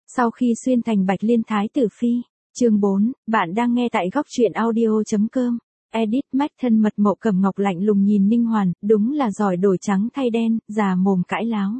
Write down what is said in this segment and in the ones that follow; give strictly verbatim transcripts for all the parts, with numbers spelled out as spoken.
Sau khi xuyên thành Bạch Liên Thái tử phi, chương bốn, bạn đang nghe tại góc truyện audio.com. Edit Mách thân mật. Mộ Cẩm Ngọc lạnh lùng nhìn Ninh Hoàn, đúng là giỏi đổi trắng thay đen, già mồm cãi láo.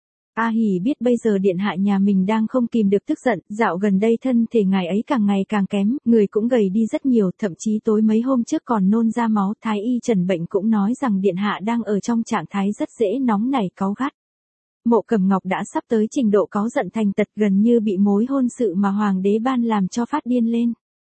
A Hỉ biết bây giờ điện hạ nhà mình đang không kìm được tức giận, dạo gần đây thân thể ngài ấy càng ngày càng kém, người cũng gầy đi rất nhiều, thậm chí tối mấy hôm trước còn nôn ra máu. Thái y Trần Bệnh cũng nói rằng điện hạ đang ở trong trạng thái rất dễ nóng nảy cáu gắt. Mộ Cẩm Ngọc đã sắp tới trình độ cáu giận thành tật, gần như bị mối hôn sự mà hoàng đế ban làm cho phát điên lên.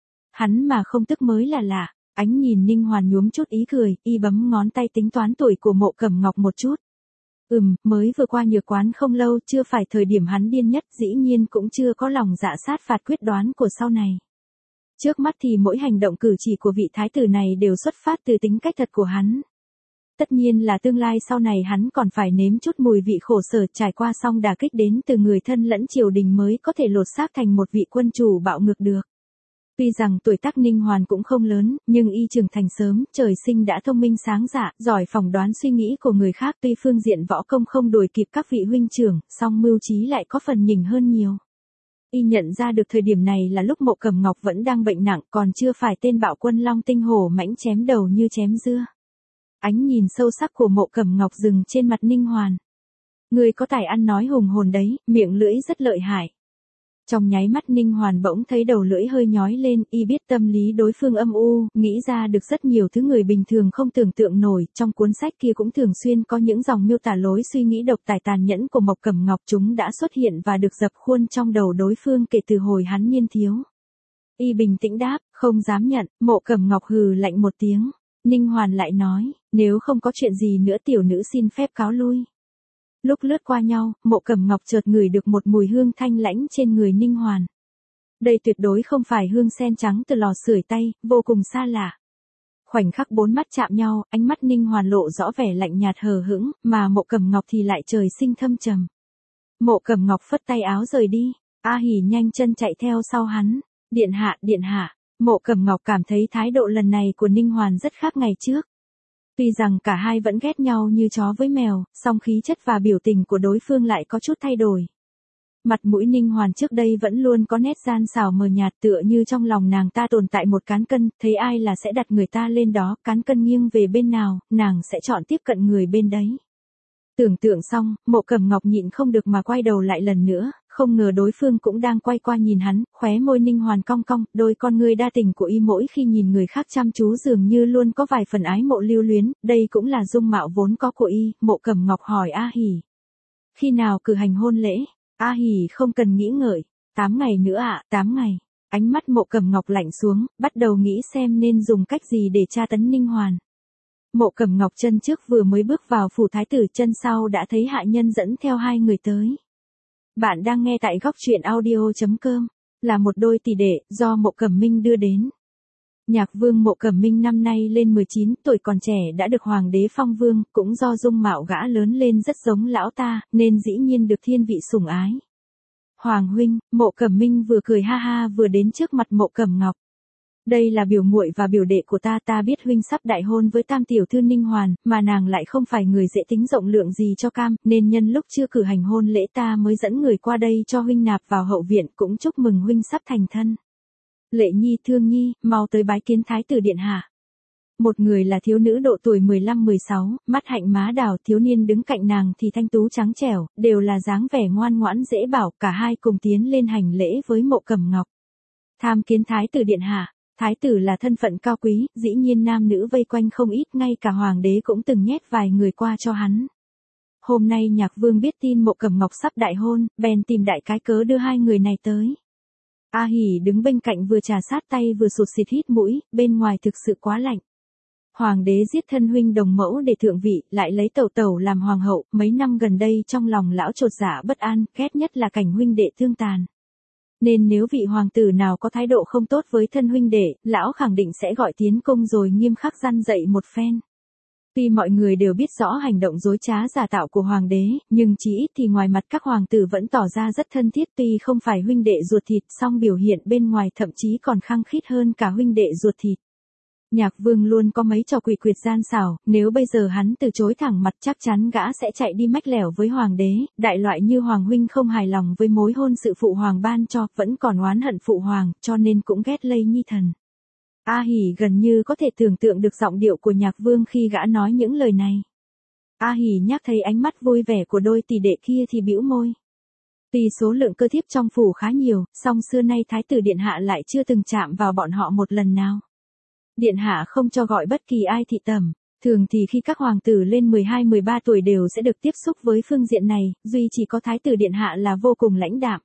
Hắn mà không tức mới là lạ. Ánh nhìn Ninh Hoàn nhuốm chút ý cười, y bấm ngón tay tính toán tuổi của Mộ Cẩm Ngọc một chút. Ừm, mới vừa qua nhược quán không lâu, chưa phải thời điểm hắn điên nhất, dĩ nhiên cũng chưa có lòng dạ sát phạt quyết đoán của sau này. Trước mắt thì mỗi hành động cử chỉ của vị thái tử này đều xuất phát từ tính cách thật của hắn. Tất nhiên là tương lai sau này hắn còn phải nếm chút mùi vị khổ sở, trải qua xong đả kích đến từ người thân lẫn triều đình mới có thể lột xác thành một vị quân chủ bạo ngược được. Tuy rằng tuổi tác Ninh Hoàn cũng không lớn, nhưng y trưởng thành sớm, trời sinh đã thông minh sáng dạ, giỏi phỏng đoán suy nghĩ của người khác. Tuy phương diện võ công không đuổi kịp các vị huynh trưởng, song mưu trí lại có phần nhỉnh hơn nhiều. Y nhận ra được thời điểm này là lúc Mộ Cẩm Ngọc vẫn đang bệnh nặng, còn chưa phải tên bạo quân long tinh hổ mãnh chém đầu như chém dưa. Ánh nhìn sâu sắc của Mộ Cẩm Ngọc dừng trên mặt Ninh Hoàn. Người có tài ăn nói hùng hồn đấy, miệng lưỡi rất lợi hại. Trong nháy mắt Ninh Hoàn bỗng thấy đầu lưỡi hơi nhói lên, y biết tâm lý đối phương âm u, nghĩ ra được rất nhiều thứ người bình thường không tưởng tượng nổi. Trong cuốn sách kia cũng thường xuyên có những dòng miêu tả lối suy nghĩ độc tài tàn nhẫn của Mộc Cẩm Ngọc, chúng đã xuất hiện và được dập khuôn trong đầu đối phương kể từ hồi hắn niên thiếu. Y bình tĩnh đáp, không dám nhận. Mộ Cẩm Ngọc hừ lạnh một tiếng. Ninh Hoàn lại nói, nếu không có chuyện gì nữa tiểu nữ xin phép cáo lui. Lúc lướt qua nhau, Mộ Cẩm Ngọc chợt ngửi được một mùi hương thanh lãnh trên người Ninh Hoàn. Đây tuyệt đối không phải hương sen trắng từ lò sưởi tay, vô cùng xa lạ. Khoảnh khắc bốn mắt chạm nhau, ánh mắt Ninh Hoàn lộ rõ vẻ lạnh nhạt hờ hững, mà Mộ Cẩm Ngọc thì lại trời sinh thâm trầm. Mộ Cẩm Ngọc phất tay áo rời đi, A Hỉ nhanh chân chạy theo sau hắn. Điện hạ, điện hạ. Mộ Cẩm Ngọc cảm thấy thái độ lần này của Ninh Hoàn rất khác ngày trước. Tuy rằng cả hai vẫn ghét nhau như chó với mèo, song khí chất và biểu tình của đối phương lại có chút thay đổi. Mặt mũi Ninh Hoàn trước đây vẫn luôn có nét gian xảo mờ nhạt, tựa như trong lòng nàng ta tồn tại một cán cân, thấy ai là sẽ đặt người ta lên đó, cán cân nghiêng về bên nào, nàng sẽ chọn tiếp cận người bên đấy. Tưởng tượng xong, Mộ Cẩm Ngọc nhịn không được mà quay đầu lại lần nữa, không ngờ đối phương cũng đang quay qua nhìn hắn, khóe môi Ninh Hoàn cong cong, đôi con ngươi đa tình của y mỗi khi nhìn người khác chăm chú dường như luôn có vài phần ái mộ lưu luyến, đây cũng là dung mạo vốn có của y. Mộ Cẩm Ngọc hỏi A Hỉ. Khi nào cử hành hôn lễ? A Hỉ không cần nghĩ ngợi. Tám ngày nữa ạ, à, tám ngày. Ánh mắt Mộ Cẩm Ngọc lạnh xuống, bắt đầu nghĩ xem nên dùng cách gì để tra tấn Ninh Hoàn. Mộ Cẩm Ngọc chân trước vừa mới bước vào phủ thái tử, chân sau đã thấy hạ nhân dẫn theo hai người tới. Bạn đang nghe tại góc truyện audio.com, là một đôi tỷ đệ, do Mộ Cẩm Minh đưa đến. Nhạc vương Mộ Cẩm Minh năm nay lên mười chín tuổi, còn trẻ đã được hoàng đế phong vương, cũng do dung mạo gã lớn lên rất giống lão ta, nên dĩ nhiên được thiên vị sủng ái. Hoàng huynh. Mộ Cẩm Minh vừa cười ha ha vừa đến trước mặt Mộ Cẩm Ngọc. Đây là biểu muội và biểu đệ của ta, ta biết huynh sắp đại hôn với tam tiểu thư Ninh Hoàn, mà nàng lại không phải người dễ tính rộng lượng gì cho cam, nên nhân lúc chưa cử hành hôn lễ ta mới dẫn người qua đây cho huynh nạp vào hậu viện, cũng chúc mừng huynh sắp thành thân. Lệ Nhi, Thương Nhi, mau tới bái kiến thái tử điện hạ. Một người là thiếu nữ độ tuổi mười lăm mười sáu, mắt hạnh má đào, thiếu niên đứng cạnh nàng thì thanh tú trắng trẻo, đều là dáng vẻ ngoan ngoãn dễ bảo, cả hai cùng tiến lên hành lễ với Mộ Cẩm Ngọc. Tham kiến thái tử điện hạ. Thái tử là thân phận cao quý, dĩ nhiên nam nữ vây quanh không ít, ngay cả hoàng đế cũng từng nhét vài người qua cho hắn. Hôm nay nhạc vương biết tin Mộ Cẩm Ngọc sắp đại hôn, bèn tìm đại cái cớ đưa hai người này tới. A Hỉ đứng bên cạnh vừa trà sát tay vừa sụt xịt hít mũi, bên ngoài thực sự quá lạnh. Hoàng đế giết thân huynh đồng mẫu để thượng vị, lại lấy tẩu tẩu làm hoàng hậu, mấy năm gần đây trong lòng lão chột dạ bất an, ghét nhất là cảnh huynh đệ thương tàn. Nên nếu vị hoàng tử nào có thái độ không tốt với thân huynh đệ, lão khẳng định sẽ gọi tiến cung rồi nghiêm khắc răn dạy một phen. Tuy mọi người đều biết rõ hành động dối trá giả tạo của hoàng đế, nhưng chỉ ít thì ngoài mặt các hoàng tử vẫn tỏ ra rất thân thiết, tuy không phải huynh đệ ruột thịt, song biểu hiện bên ngoài thậm chí còn khăng khít hơn cả huynh đệ ruột thịt. Nhạc Vương luôn có mấy trò quỷ quyệt gian xảo, nếu bây giờ hắn từ chối thẳng mặt chắc chắn gã sẽ chạy đi mách lẻo với hoàng đế, đại loại như hoàng huynh không hài lòng với mối hôn sự phụ hoàng ban cho, vẫn còn oán hận phụ hoàng, cho nên cũng ghét Lây Nhi Thần. A Hỉ gần như có thể tưởng tượng được giọng điệu của Nhạc Vương khi gã nói những lời này. A Hỉ nhắc thấy ánh mắt vui vẻ của đôi tỷ đệ kia thì bĩu môi. Tuy số lượng cơ thiếp trong phủ khá nhiều, song xưa nay Thái tử Điện Hạ lại chưa từng chạm vào bọn họ một lần nào. Điện Hạ không cho gọi bất kỳ ai thị tẩm, thường thì khi các hoàng tử lên mười hai mười ba tuổi đều sẽ được tiếp xúc với phương diện này, duy chỉ có Thái tử Điện Hạ là vô cùng lãnh đạm.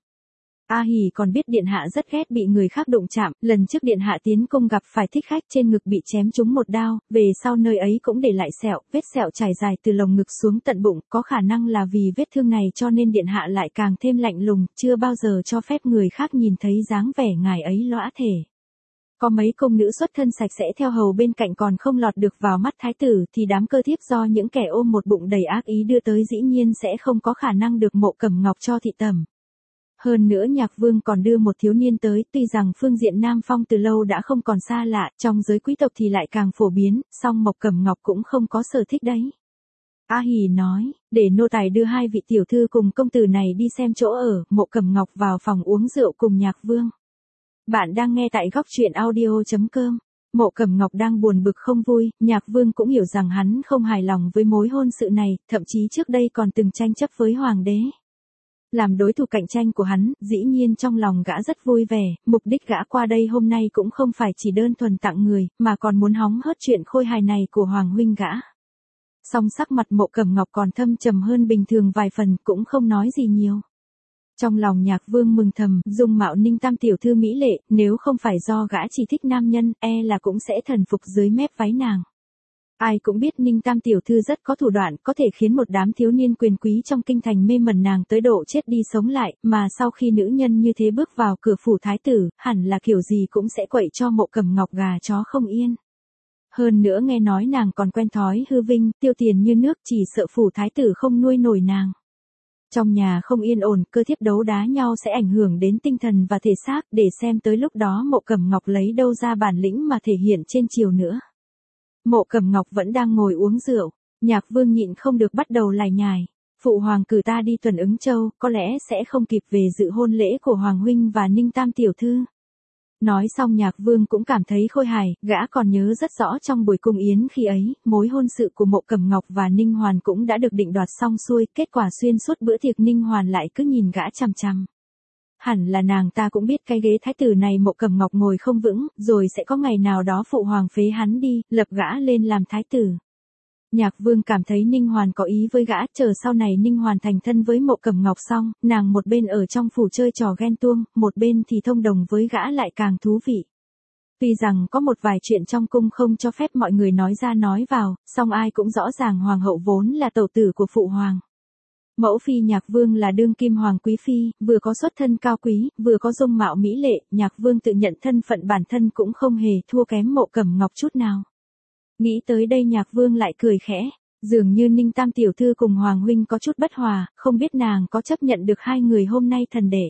A Hỉ còn biết Điện Hạ rất ghét bị người khác đụng chạm, lần trước Điện Hạ tiến cung gặp phải thích khách trên ngực bị chém trúng một đao, về sau nơi ấy cũng để lại sẹo, vết sẹo trải dài từ lồng ngực xuống tận bụng, có khả năng là vì vết thương này cho nên Điện Hạ lại càng thêm lạnh lùng, chưa bao giờ cho phép người khác nhìn thấy dáng vẻ ngài ấy lõa thể. Có mấy công nữ xuất thân sạch sẽ theo hầu bên cạnh còn không lọt được vào mắt thái tử thì đám cơ thiếp do những kẻ ôm một bụng đầy ác ý đưa tới dĩ nhiên sẽ không có khả năng được Mộ Cẩm Ngọc cho thị tẩm. Hơn nữa Nhạc Vương còn đưa một thiếu niên tới, tuy rằng phương diện Nam Phong từ lâu đã không còn xa lạ, trong giới quý tộc thì lại càng phổ biến, song Mộc Cẩm Ngọc cũng không có sở thích đấy. A Hỉ nói, để nô tài đưa hai vị tiểu thư cùng công tử này đi xem chỗ ở, Mộ Cẩm Ngọc vào phòng uống rượu cùng Nhạc Vương. Bạn đang nghe tại góc truyện audio chấm com. Mộ Cẩm Ngọc đang buồn bực không vui, Nhạc Vương cũng hiểu rằng hắn không hài lòng với mối hôn sự này, thậm chí trước đây còn từng tranh chấp với hoàng đế. Làm đối thủ cạnh tranh của hắn, dĩ nhiên trong lòng gã rất vui vẻ, mục đích gã qua đây hôm nay cũng không phải chỉ đơn thuần tặng người, mà còn muốn hóng hớt chuyện khôi hài này của hoàng huynh gã. Song sắc mặt Mộ Cẩm Ngọc còn thâm trầm hơn bình thường vài phần, cũng không nói gì nhiều. Trong lòng Nhạc Vương mừng thầm, dung mạo Ninh Tam tiểu thư mỹ lệ, nếu không phải do gã chỉ thích nam nhân, e là cũng sẽ thần phục dưới mép váy nàng. Ai cũng biết Ninh Tam tiểu thư rất có thủ đoạn, có thể khiến một đám thiếu niên quyền quý trong kinh thành mê mẩn nàng tới độ chết đi sống lại, mà sau khi nữ nhân như thế bước vào cửa phủ thái tử, hẳn là kiểu gì cũng sẽ quậy cho Mộ Cẩm Ngọc gà chó không yên. Hơn nữa nghe nói nàng còn quen thói hư vinh, tiêu tiền như nước, chỉ sợ phủ thái tử không nuôi nổi nàng. Trong nhà không yên ổn, cơ thiếp đấu đá nhau sẽ ảnh hưởng đến tinh thần và thể xác, để xem tới lúc đó Mộ Cẩm Ngọc lấy đâu ra bản lĩnh mà thể hiện trên triều nữa. Mộ Cẩm Ngọc vẫn đang ngồi uống rượu, Nhạc Vương nhịn không được bắt đầu lải nhải. Phụ hoàng cử ta đi tuần Ứng Châu, có lẽ sẽ không kịp về dự hôn lễ của Hoàng huynh và Ninh Tam tiểu thư. Nói xong Nhạc Vương cũng cảm thấy khôi hài, gã còn nhớ rất rõ trong buổi cung yến khi ấy, mối hôn sự của Mộ Cẩm Ngọc và Ninh Hoàn cũng đã được định đoạt xong xuôi, kết quả xuyên suốt bữa tiệc Ninh Hoàn lại cứ nhìn gã chằm chằm. Hẳn là nàng ta cũng biết cái ghế thái tử này Mộ Cẩm Ngọc ngồi không vững, rồi sẽ có ngày nào đó phụ hoàng phế hắn đi, lập gã lên làm thái tử. Nhạc Vương cảm thấy Ninh Hoàn có ý với gã, chờ sau này Ninh Hoàn thành thân với Mộ Cẩm Ngọc xong, nàng một bên ở trong phủ chơi trò ghen tuông, một bên thì thông đồng với gã lại càng thú vị. Tuy rằng có một vài chuyện trong cung không cho phép mọi người nói ra nói vào, song ai cũng rõ ràng hoàng hậu vốn là tẩu tử của phụ hoàng. Mẫu phi Nhạc Vương là đương kim hoàng quý phi, vừa có xuất thân cao quý, vừa có dung mạo mỹ lệ, Nhạc Vương tự nhận thân phận bản thân cũng không hề thua kém Mộ Cẩm Ngọc chút nào. Nghĩ tới đây Nhạc Vương lại cười khẽ, dường như Ninh Tam tiểu thư cùng Hoàng huynh có chút bất hòa, không biết nàng có chấp nhận được hai người hôm nay thần đệ.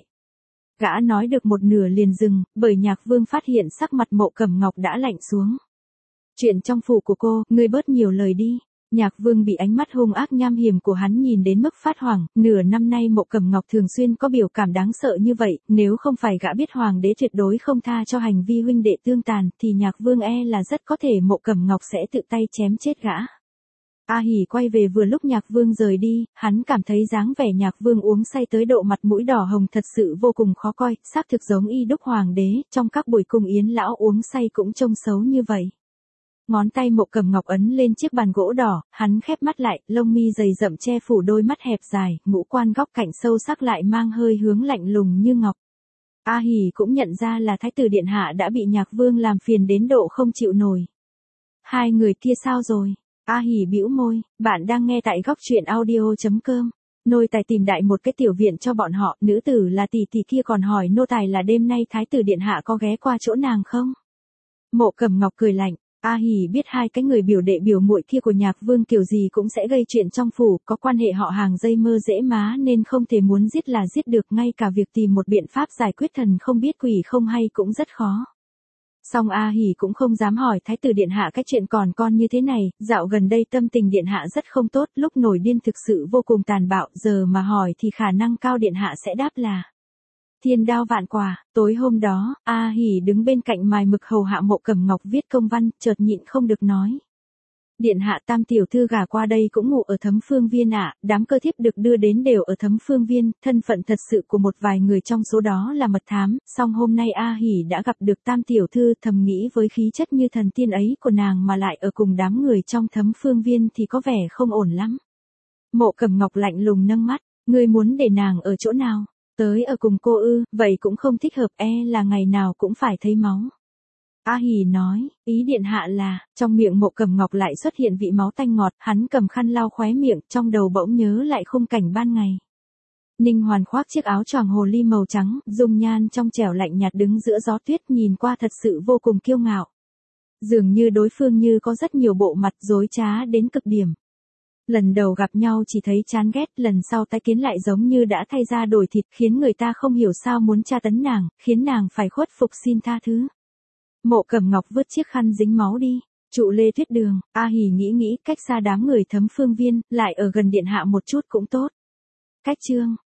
Gã nói được một nửa liền dừng, bởi Nhạc Vương phát hiện sắc mặt Mộ Cẩm Ngọc đã lạnh xuống. Chuyện trong phủ của cô, ngươi bớt nhiều lời đi. Nhạc Vương bị ánh mắt hung ác nham hiểm của hắn nhìn đến mức phát hoảng, nửa năm nay Mộ Cẩm Ngọc thường xuyên có biểu cảm đáng sợ như vậy, nếu không phải gã biết hoàng đế tuyệt đối không tha cho hành vi huynh đệ tương tàn, thì Nhạc Vương e là rất có thể Mộ Cẩm Ngọc sẽ tự tay chém chết gã. A Hỉ quay về vừa lúc Nhạc Vương rời đi, hắn cảm thấy dáng vẻ Nhạc Vương uống say tới độ mặt mũi đỏ hồng thật sự vô cùng khó coi, xác thực giống y đúc hoàng đế, trong các buổi cung yến lão uống say cũng trông xấu như vậy. Ngón tay Mộ Cẩm Ngọc ấn lên chiếc bàn gỗ đỏ, hắn khép mắt lại, lông mi dày rậm che phủ đôi mắt hẹp dài, ngũ quan góc cạnh sâu sắc lại mang hơi hướng lạnh lùng như ngọc. A Hỉ cũng nhận ra là thái tử điện hạ đã bị Nhạc Vương làm phiền đến độ không chịu nổi. Hai người kia sao rồi? A Hỉ bĩu môi, bạn đang nghe tại góc truyện audio chấm com. Nô tài tìm đại một cái tiểu viện cho bọn họ, nữ tử là tỷ tỷ kia còn hỏi nô tài là đêm nay thái tử điện hạ có ghé qua chỗ nàng không? Mộ Cẩm Ngọc cười lạnh. A Hỉ biết hai cái người biểu đệ biểu muội kia của Nhạc Vương kiểu gì cũng sẽ gây chuyện trong phủ, có quan hệ họ hàng dây mơ dễ má nên không thể muốn giết là giết được, ngay cả việc tìm một biện pháp giải quyết thần không biết quỷ không hay cũng rất khó. Song A Hỉ cũng không dám hỏi Thái tử điện hạ cái chuyện còn con như thế này, dạo gần đây tâm tình điện hạ rất không tốt, lúc nổi điên thực sự vô cùng tàn bạo, giờ mà hỏi thì khả năng cao điện hạ sẽ đáp là thiên đao vạn quả. Tối hôm đó, A Hỉ đứng bên cạnh mài mực hầu hạ Mộ Cẩm Ngọc viết công văn, chợt nhịn không được nói. Điện hạ tam tiểu thư gả qua đây cũng ngủ ở Thấm Phương Viên ạ, đám cơ thiếp được đưa đến đều ở Thấm Phương Viên, thân phận thật sự của một vài người trong số đó là mật thám, song hôm nay A Hỉ đã gặp được tam tiểu thư, thầm nghĩ với khí chất như thần tiên ấy của nàng mà lại ở cùng đám người trong Thấm Phương Viên thì có vẻ không ổn lắm. Mộ Cẩm Ngọc lạnh lùng nâng mắt, ngươi muốn để nàng ở chỗ nào? Tới ở cùng cô ư, vậy cũng không thích hợp, e là ngày nào cũng phải thấy máu. A Hỉ nói, ý điện hạ là, trong miệng Mộ Cẩm Ngọc lại xuất hiện vị máu tanh ngọt, hắn cầm khăn lau khóe miệng, trong đầu bỗng nhớ lại khung cảnh ban ngày. Ninh Hoàn khoác chiếc áo choàng hồ ly màu trắng, dung nhan trong trẻo lạnh nhạt đứng giữa gió tuyết, nhìn qua thật sự vô cùng kiêu ngạo. Dường như đối phương như có rất nhiều bộ mặt dối trá đến cực điểm. Lần đầu gặp nhau chỉ thấy chán ghét, lần sau tái kiến lại giống như đã thay da đổi thịt, khiến người ta không hiểu sao muốn tra tấn nàng, khiến nàng phải khuất phục xin tha thứ. Mộ Cẩm Ngọc vứt chiếc khăn dính máu đi, trụ lê tuyết đường, A Hỉ nghĩ nghĩ, cách xa đám người Thấm Phương Viên, lại ở gần điện hạ một chút cũng tốt. Cách chương